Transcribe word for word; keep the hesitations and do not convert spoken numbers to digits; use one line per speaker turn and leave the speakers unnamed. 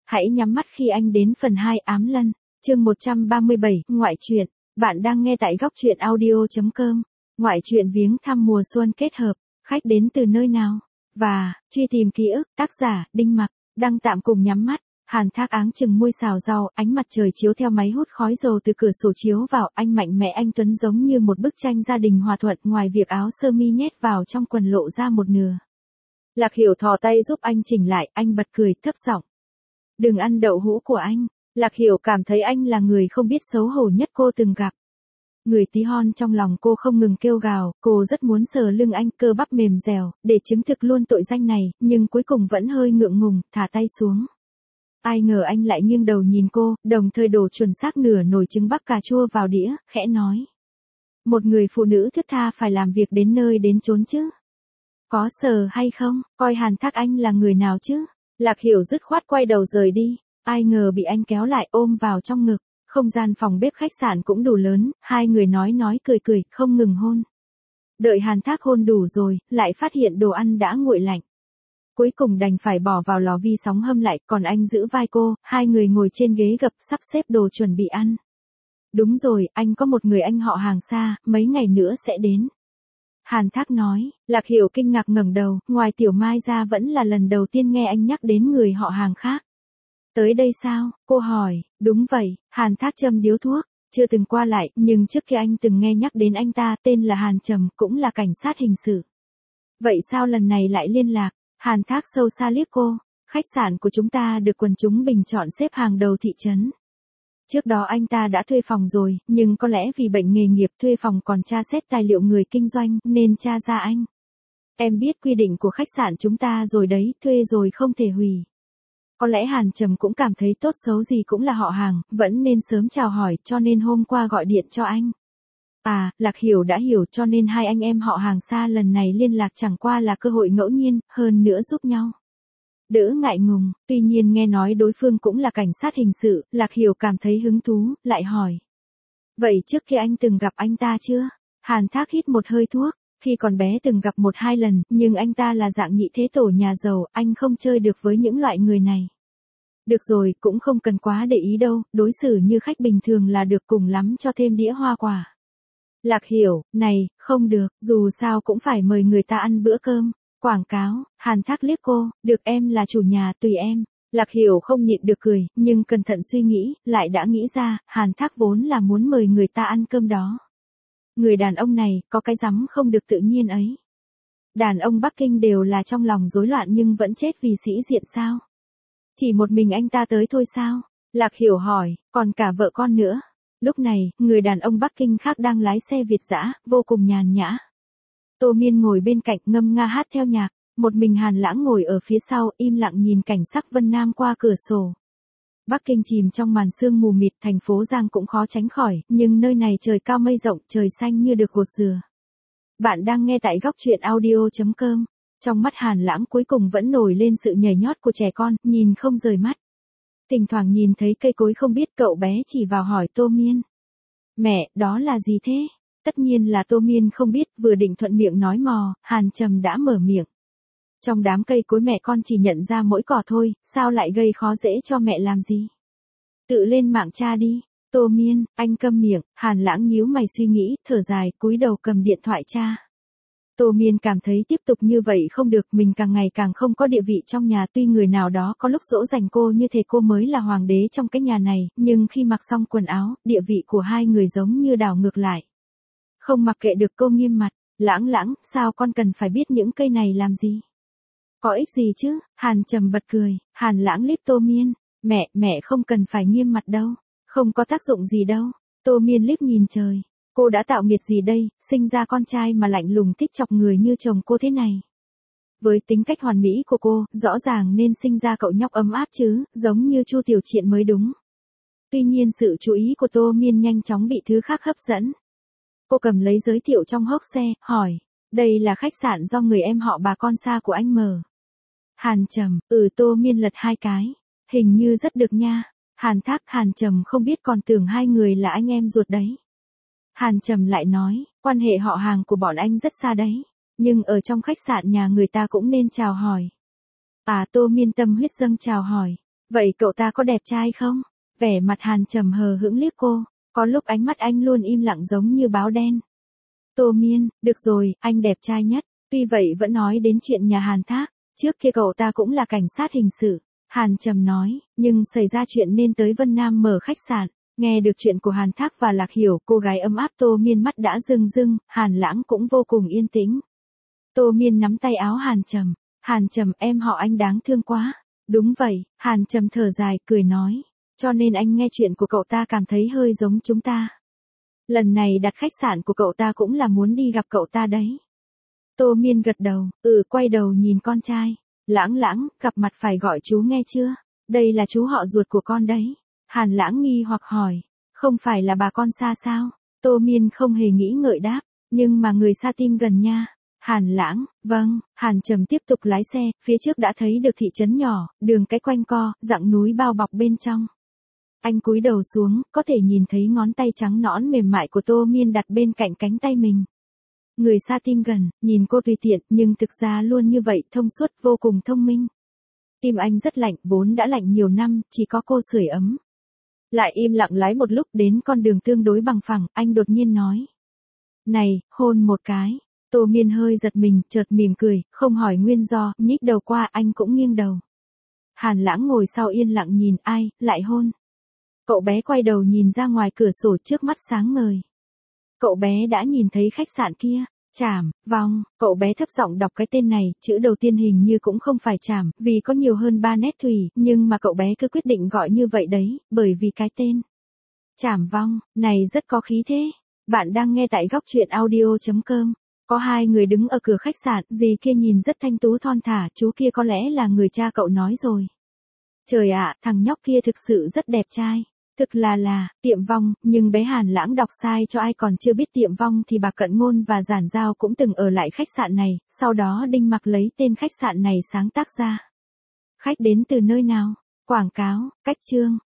Hãy nhắm mắt khi anh đến phần hai ám lân, chương một trăm ba mươi bảy, ngoại truyện. Bạn đang nghe tại góc truyện audio chấm com. Ngoại truyện viếng thăm mùa xuân kết hợp, khách đến từ nơi nào? Và, truy tìm ký ức, tác giả, Đinh Mặc, đăng tạm cùng nhắm mắt. Hàn Thác áng chừng môi xào rau, ánh mặt trời chiếu theo máy hút khói dầu từ cửa sổ chiếu vào, anh mạnh mẽ anh tuấn giống như một bức tranh gia đình hòa thuận, ngoài việc áo sơ mi nhét vào trong quần lộ ra một nửa. Lạc Hiểu thò tay giúp anh chỉnh lại, anh bật cười, thấp giọng. Đừng ăn đậu hũ của anh. Lạc Hiểu cảm thấy anh là người không biết xấu hổ nhất cô từng gặp. Người tí hon trong lòng cô không ngừng kêu gào, cô rất muốn sờ lưng anh, cơ bắp mềm dẻo, để chứng thực luôn tội danh này, nhưng cuối cùng vẫn hơi ngượng ngùng, thả tay xuống. Ai ngờ anh lại nghiêng đầu nhìn cô, đồng thời đổ chuẩn xác nửa nồi trứng bắc cà chua vào đĩa, khẽ nói. Một người phụ nữ thướt tha phải làm việc đến nơi đến chốn chứ. Có sờ hay không, coi Hàn Thác anh là người nào chứ? Lạc Hiểu dứt khoát quay đầu rời đi, ai ngờ bị anh kéo lại ôm vào trong ngực. Không gian phòng bếp khách sạn cũng đủ lớn, hai người nói nói cười cười, không ngừng hôn. Đợi Hàn Thác hôn đủ rồi, lại phát hiện đồ ăn đã nguội lạnh. Cuối cùng đành phải bỏ vào lò vi sóng hâm lại, còn anh giữ vai cô, hai người ngồi trên ghế gập sắp xếp đồ chuẩn bị ăn. Đúng rồi, anh có một người anh họ hàng xa, mấy ngày nữa sẽ đến. Hàn Thác nói, Lạc Hiểu kinh ngạc ngẩng đầu, ngoài Tiểu Mai ra vẫn là lần đầu tiên nghe anh nhắc đến người họ hàng khác. Tới đây sao? Cô hỏi, đúng vậy, Hàn Thác châm điếu thuốc, chưa từng qua lại, nhưng trước kia anh từng nghe nhắc đến anh ta, tên là Hàn Trầm, cũng là cảnh sát hình sự. Vậy sao lần này lại liên lạc? Hàn Thác sâu xa liếc cô, khách sạn của chúng ta được quần chúng bình chọn xếp hàng đầu thị trấn. Trước đó anh ta đã thuê phòng rồi, nhưng có lẽ vì bệnh nghề nghiệp thuê phòng còn tra xét tài liệu người kinh doanh, nên tra ra anh. Em biết quy định của khách sạn chúng ta rồi đấy, thuê rồi không thể hủy. Có lẽ Hàn Trầm cũng cảm thấy tốt xấu gì cũng là họ hàng, vẫn nên sớm chào hỏi, cho nên hôm qua gọi điện cho anh. À, Lạc Hiểu đã hiểu, cho nên hai anh em họ hàng xa lần này liên lạc chẳng qua là cơ hội ngẫu nhiên, hơn nữa giúp nhau. Đỡ ngại ngùng, tuy nhiên nghe nói đối phương cũng là cảnh sát hình sự, Lạc Hiểu cảm thấy hứng thú, lại hỏi. Vậy trước khi anh từng gặp anh ta chưa? Hàn Thác hít một hơi thuốc, khi còn bé từng gặp một hai lần, nhưng anh ta là dạng nhị thế tổ nhà giàu, anh không chơi được với những loại người này. Được rồi, cũng không cần quá để ý đâu, đối xử như khách bình thường là được, cùng lắm cho thêm đĩa hoa quả. Lạc Hiểu, này, không được, dù sao cũng phải mời người ta ăn bữa cơm. Quảng cáo, Hàn Thác liếc cô, được em là chủ nhà, tùy em. Lạc Hiểu không nhịn được cười, nhưng cẩn thận suy nghĩ, lại đã nghĩ ra, Hàn Thác vốn là muốn mời người ta ăn cơm đó. Người đàn ông này, có cái rắm không được tự nhiên ấy. Đàn ông Bắc Kinh đều là trong lòng rối loạn nhưng vẫn chết vì sĩ diện sao? Chỉ một mình anh ta tới thôi sao? Lạc Hiểu hỏi, còn cả vợ con nữa. Lúc này, người đàn ông Bắc Kinh khác đang lái xe Việt dã, vô cùng nhàn nhã. Tô Miên ngồi bên cạnh ngâm nga hát theo nhạc, một mình Hàn Lãng ngồi ở phía sau, im lặng nhìn cảnh sắc Vân Nam qua cửa sổ. Bắc Kinh chìm trong màn sương mù mịt, thành phố Giang cũng khó tránh khỏi, nhưng nơi này trời cao mây rộng, trời xanh như được gột rửa. Bạn đang nghe tại góc truyện audio chấm com. Trong mắt Hàn Lãng cuối cùng vẫn nổi lên sự nhảy nhót của trẻ con, nhìn không rời mắt. Thỉnh thoảng nhìn thấy cây cối không biết, cậu bé chỉ vào hỏi Tô Miên. Mẹ, đó là gì thế? Tất nhiên là Tô Miên không biết, vừa định thuận miệng nói mò, Hàn Trầm đã mở miệng. Trong đám cây cối mẹ con chỉ nhận ra mỗi cỏ thôi, sao lại gây khó dễ cho mẹ làm gì? Tự lên mạng tra đi. Tô Miên, anh câm miệng. Hàn Lãng nhíu mày suy nghĩ, thở dài, cúi đầu cầm điện thoại tra. Tô Miên cảm thấy tiếp tục như vậy không được, mình càng ngày càng không có địa vị trong nhà, tuy người nào đó có lúc dỗ dành cô như thể cô mới là hoàng đế trong cái nhà này, nhưng khi mặc xong quần áo, địa vị của hai người giống như đảo ngược lại. Không mặc kệ được, cô nghiêm mặt, Lãng Lãng, sao con cần phải biết những cây này làm gì? Có ích gì chứ? Hàn Trầm bật cười, Hàn Lãng liếc Tô Miên, mẹ, mẹ không cần phải nghiêm mặt đâu, không có tác dụng gì đâu. Tô Miên liếc nhìn trời, cô đã tạo nghiệt gì đây, sinh ra con trai mà lạnh lùng thích chọc người như chồng cô thế này. Với tính cách hoàn mỹ của cô, rõ ràng nên sinh ra cậu nhóc ấm áp chứ, giống như Chu Tiểu Triện mới đúng. Tuy nhiên sự chú ý của Tô Miên nhanh chóng bị thứ khác hấp dẫn. Cô cầm lấy giới thiệu trong hốc xe, hỏi, đây là khách sạn do người em họ bà con xa của anh mở. Hàn Trầm, ừ. Tô Miên lật hai cái, hình như rất được nha. Hàn Thác, Hàn Trầm không biết còn tưởng hai người là anh em ruột đấy. Hàn Trầm lại nói, quan hệ họ hàng của bọn anh rất xa đấy, nhưng ở trong khách sạn nhà người ta cũng nên chào hỏi. À, Tô Miên tâm huyết dâng chào hỏi. Vậy cậu ta có đẹp trai không? Vẻ mặt Hàn Trầm hờ hững liếc cô, có lúc ánh mắt anh luôn im lặng giống như báo đen. Tô Miên, được rồi, anh đẹp trai nhất. Tuy vậy vẫn nói đến chuyện nhà Hàn Thác, trước kia cậu ta cũng là cảnh sát hình sự. Hàn Trầm nói, nhưng xảy ra chuyện nên tới Vân Nam mở khách sạn. Nghe được chuyện của Hàn Thác và Lạc Hiểu, cô gái ấm áp Tô Miên mắt đã rưng rưng, Hàn Lãng cũng vô cùng yên tĩnh. Tô Miên nắm tay áo Hàn Trầm, Hàn Trầm em họ anh đáng thương quá. Đúng vậy, Hàn Trầm thở dài, cười nói, cho nên anh nghe chuyện của cậu ta cảm thấy hơi giống chúng ta. Lần này đặt khách sạn của cậu ta cũng là muốn đi gặp cậu ta đấy. Tô Miên gật đầu, ừ quay đầu nhìn con trai. Lãng Lãng, gặp mặt phải gọi chú nghe chưa? Đây là chú họ ruột của con đấy. Hàn Lãng nghi hoặc hỏi, không phải là bà con xa sao? Tô Miên không hề nghĩ ngợi đáp, nhưng mà người xa tim gần nha. Hàn Lãng, vâng, Hàn Trầm tiếp tục lái xe, phía trước đã thấy được thị trấn nhỏ, đường cái quanh co, dặng núi bao bọc bên trong. Anh cúi đầu xuống, có thể nhìn thấy ngón tay trắng nõn mềm mại của Tô Miên đặt bên cạnh cánh tay mình. Người xa tim gần, nhìn cô tùy tiện, nhưng thực ra luôn như vậy, thông suốt, vô cùng thông minh. Tim anh rất lạnh, vốn đã lạnh nhiều năm, chỉ có cô sưởi ấm. Lại im lặng lái một lúc đến con đường tương đối bằng phẳng, anh đột nhiên nói. Này, hôn một cái. Tô Miên hơi giật mình, chợt mỉm cười, không hỏi nguyên do, nhích đầu qua, anh cũng nghiêng đầu. Hàn Lãng ngồi sau yên lặng nhìn, ai, lại hôn. Cậu bé quay đầu nhìn ra ngoài cửa sổ, trước mắt sáng ngời. Cậu bé đã nhìn thấy khách sạn kia, Trảm, Vong, cậu bé thấp giọng đọc cái tên này, chữ đầu tiên hình như cũng không phải Trảm, vì có nhiều hơn ba nét thủy, nhưng mà cậu bé cứ quyết định gọi như vậy đấy, bởi vì cái tên. Trảm Vong, này rất có khí thế. Bạn đang nghe tại góc truyện audio chấm com. Có hai người đứng ở cửa khách sạn, dì kia nhìn rất thanh tú thon thả, chú kia có lẽ là người cha cậu nói rồi. Trời ạ, thằng nhóc kia thực sự rất đẹp trai. Thực là là, Tiệm Vong, nhưng bé Hàn Lãng đọc sai cho ai còn chưa biết Tiệm Vong thì bà Cận Ngôn và Giản Giao cũng từng ở lại khách sạn này, sau đó Đinh Mặc lấy tên khách sạn này sáng tác ra. Khách đến từ nơi nào? Quảng cáo, cách chương.